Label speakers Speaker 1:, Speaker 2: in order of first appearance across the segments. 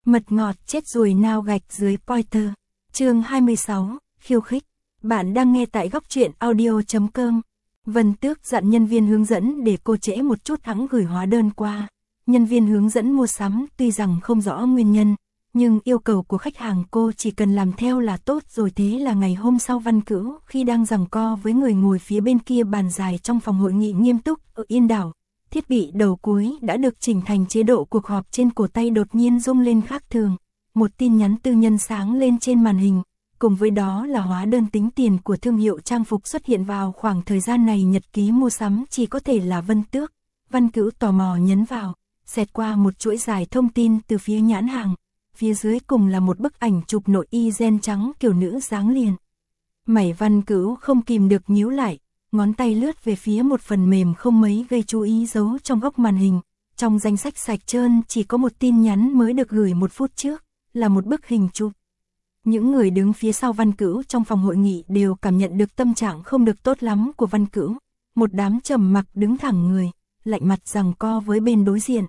Speaker 1: Mật ngọt chết ruồi nao gạch dưới Pointer. Chương 26, khiêu khích. Bạn đang nghe tại góc truyện audio.com. Vân Tước dặn nhân viên hướng dẫn để cô trễ một chút hẵng gửi hóa đơn qua. Nhân viên hướng dẫn mua sắm tuy rằng không rõ nguyên nhân, nhưng yêu cầu của khách hàng cô chỉ cần làm theo là tốt rồi. Thế là ngày hôm sau, Văn Cửu khi đang giằng co với người ngồi phía bên kia bàn dài trong phòng hội nghị nghiêm túc ở Yên Đảo, thiết bị đầu cuối đã được chỉnh thành chế độ cuộc họp trên cổ tay đột nhiên rung lên khác thường. Một tin nhắn tư nhân sáng lên trên màn hình, cùng với đó là hóa đơn tính tiền của thương hiệu trang phục xuất hiện vào khoảng thời gian này. Nhật ký mua sắm chỉ có thể là Vân Tước. Văn Cửu tò mò nhấn vào, xẹt qua một chuỗi dài thông tin từ phía nhãn hàng. Phía dưới cùng là một bức ảnh chụp nội y ren trắng kiểu nữ dáng liền. Mày Văn Cửu không kìm được nhíu lại, ngón tay lướt về phía một phần mềm không mấy gây chú ý giấu trong góc màn hình. Trong danh sách sạch trơn chỉ có một tin nhắn mới được gửi 1 phút trước, là một bức hình chụp. Những người đứng phía sau Văn Cửu trong phòng hội nghị đều cảm nhận được tâm trạng không được tốt lắm của Văn Cửu. Một đám trầm mặc đứng thẳng người, lạnh mặt giằng co với bên đối diện.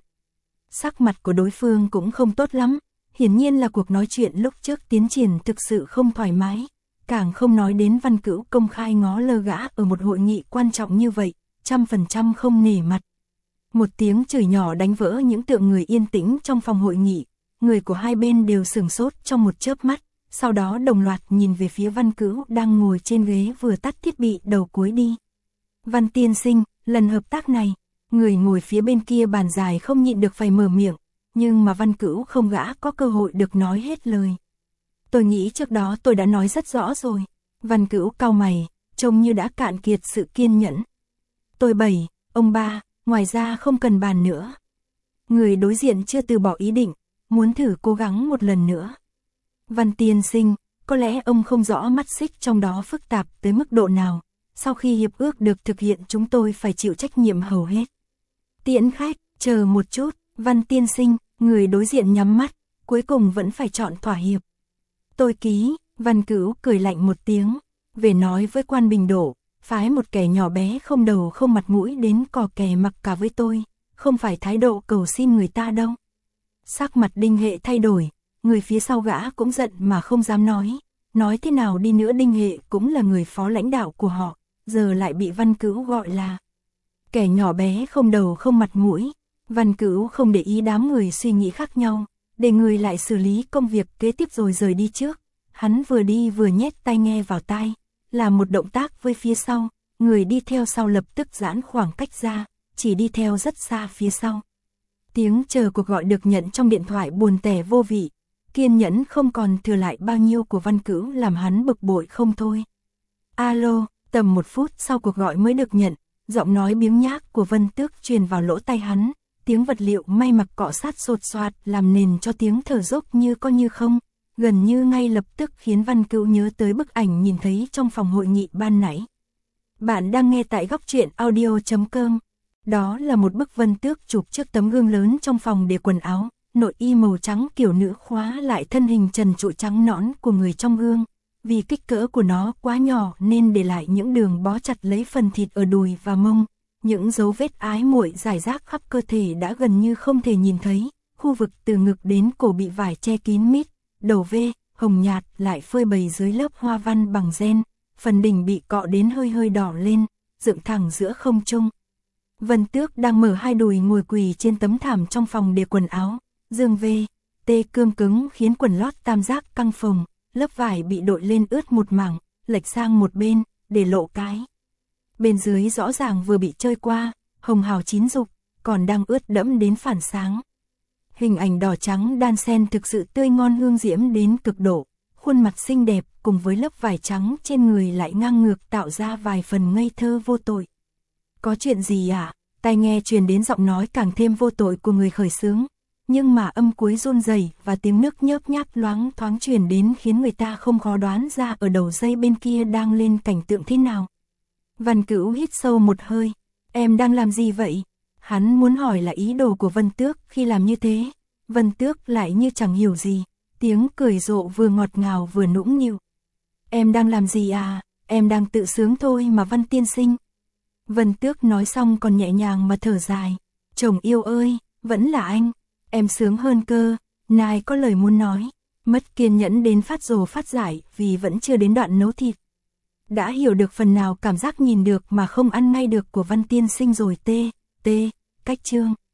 Speaker 1: Sắc mặt của đối phương cũng không tốt lắm, hiển nhiên là cuộc nói chuyện lúc trước tiến triển thực sự không thoải mái. Càng không nói đến Văn Cửu công khai ngó lơ gã ở một hội nghị quan trọng như vậy, 100% không nể mặt. Một tiếng chửi nhỏ đánh vỡ những tượng người yên tĩnh trong phòng hội nghị. Người của hai bên đều sửng sốt trong một chớp mắt, sau đó đồng loạt nhìn về phía Văn Cửu đang ngồi trên ghế vừa tắt thiết bị đầu cuối đi. Văn tiên sinh, lần hợp tác này, người ngồi phía bên kia bàn dài không nhịn được phải mở miệng, nhưng mà Văn Cửu không, gã có cơ hội được nói hết lời. Tôi nghĩ trước đó tôi đã nói rất rõ rồi. Văn Cửu cau mày, trông như đã cạn kiệt sự kiên nhẫn. Tôi bày, ông ba, ngoài ra không cần bàn nữa. Người đối diện chưa từ bỏ ý định, muốn thử cố gắng một lần nữa. Văn tiên sinh, có lẽ ông không rõ mắt xích trong đó phức tạp tới mức độ nào. Sau khi hiệp ước được thực hiện, chúng tôi phải chịu trách nhiệm hầu hết. Tiễn khách, chờ một chút, Văn tiên sinh, người đối diện nhắm mắt, cuối cùng vẫn phải chọn thỏa hiệp. Tôi ký. Văn Cửu cười lạnh một tiếng, về nói với quan Bình Đổ, phái một kẻ nhỏ bé không đầu không mặt mũi đến cò kè mặc cả với tôi, không phải thái độ cầu xin người ta đâu. Sắc mặt Đinh Hệ thay đổi, người phía sau gã cũng giận mà không dám nói thế nào đi nữa Đinh Hệ cũng là người phó lãnh đạo của họ, giờ lại bị Văn Cửu gọi là kẻ nhỏ bé không đầu không mặt mũi. Văn Cửu không để ý đám người suy nghĩ khác nhau, để người lại xử lý công việc kế tiếp rồi rời đi trước. Hắn vừa đi vừa nhét tai nghe vào tai, làm một động tác với phía sau, người đi theo sau lập tức giãn khoảng cách ra, chỉ đi theo rất xa phía sau. Tiếng chờ cuộc gọi được nhận trong điện thoại buồn tẻ vô vị, kiên nhẫn không còn thừa lại bao nhiêu của Văn Cửu làm hắn bực bội không thôi. Alo, tầm 1 phút sau cuộc gọi mới được nhận, giọng nói biếng nhác của Vân Tước truyền vào lỗ tai hắn, tiếng vật liệu may mặc cọ sát sột soạt làm nền cho tiếng thở dốc như có như không. Gần như ngay lập tức khiến Văn Cửu nhớ tới bức ảnh nhìn thấy trong phòng hội nghị ban nãy. Bạn đang nghe tại góc truyện audio.com. Đó là một bức Vân Tước chụp trước tấm gương lớn trong phòng để quần áo, nội y màu trắng kiểu nữ khóa lại thân hình trần trụi trắng nõn của người trong gương. Vì kích cỡ của nó quá nhỏ nên để lại những đường bó chặt lấy phần thịt ở đùi và mông. Những dấu vết ái muội rải rác khắp cơ thể đã gần như không thể nhìn thấy. Khu vực từ ngực đến cổ bị vải che kín mít. Đầu V, hồng nhạt lại phơi bày dưới lớp hoa văn bằng ren, phần đỉnh bị cọ đến hơi hơi đỏ lên, dựng thẳng giữa không trung. Vân Tước đang mở hai đùi ngồi quỳ trên tấm thảm trong phòng để quần áo, dương V, T cương cứng khiến quần lót tam giác căng phồng, lớp vải bị đội lên ướt một mảng, lệch sang một bên, để lộ cái. Bên dưới rõ ràng vừa bị chơi qua, hồng hào chín dục, còn đang ướt đẫm đến phản sáng. Hình ảnh đỏ trắng đan xen thực sự tươi ngon hương diễm đến cực độ, khuôn mặt xinh đẹp cùng với lớp vải trắng trên người lại ngang ngược tạo ra vài phần ngây thơ vô tội. Có chuyện gì à? Tai nghe truyền đến giọng nói càng thêm vô tội của người khởi xướng, nhưng mà âm cuối run rẩy và tiếng nước nhớp nháp loáng thoáng truyền đến khiến người ta không khó đoán ra ở đầu dây bên kia đang lên cảnh tượng thế nào. Văn Cửu hít sâu một hơi, em đang làm gì vậy? Hắn muốn hỏi là ý đồ của Vân Tước khi làm như thế. Vân Tước lại như chẳng hiểu gì, tiếng cười rộ vừa ngọt ngào vừa nũng nịu. Em đang làm gì à? Em đang tự sướng thôi mà Văn tiên sinh. Vân Tước nói xong còn nhẹ nhàng mà thở dài. Chồng yêu ơi, vẫn là anh. Em sướng hơn cơ, Nai có lời muốn nói, mất kiên nhẫn đến phát rồ phát giải vì vẫn chưa đến đoạn nấu thịt. Đã hiểu được phần nào cảm giác nhìn được mà không ăn ngay được của Văn tiên sinh rồi. Cách chương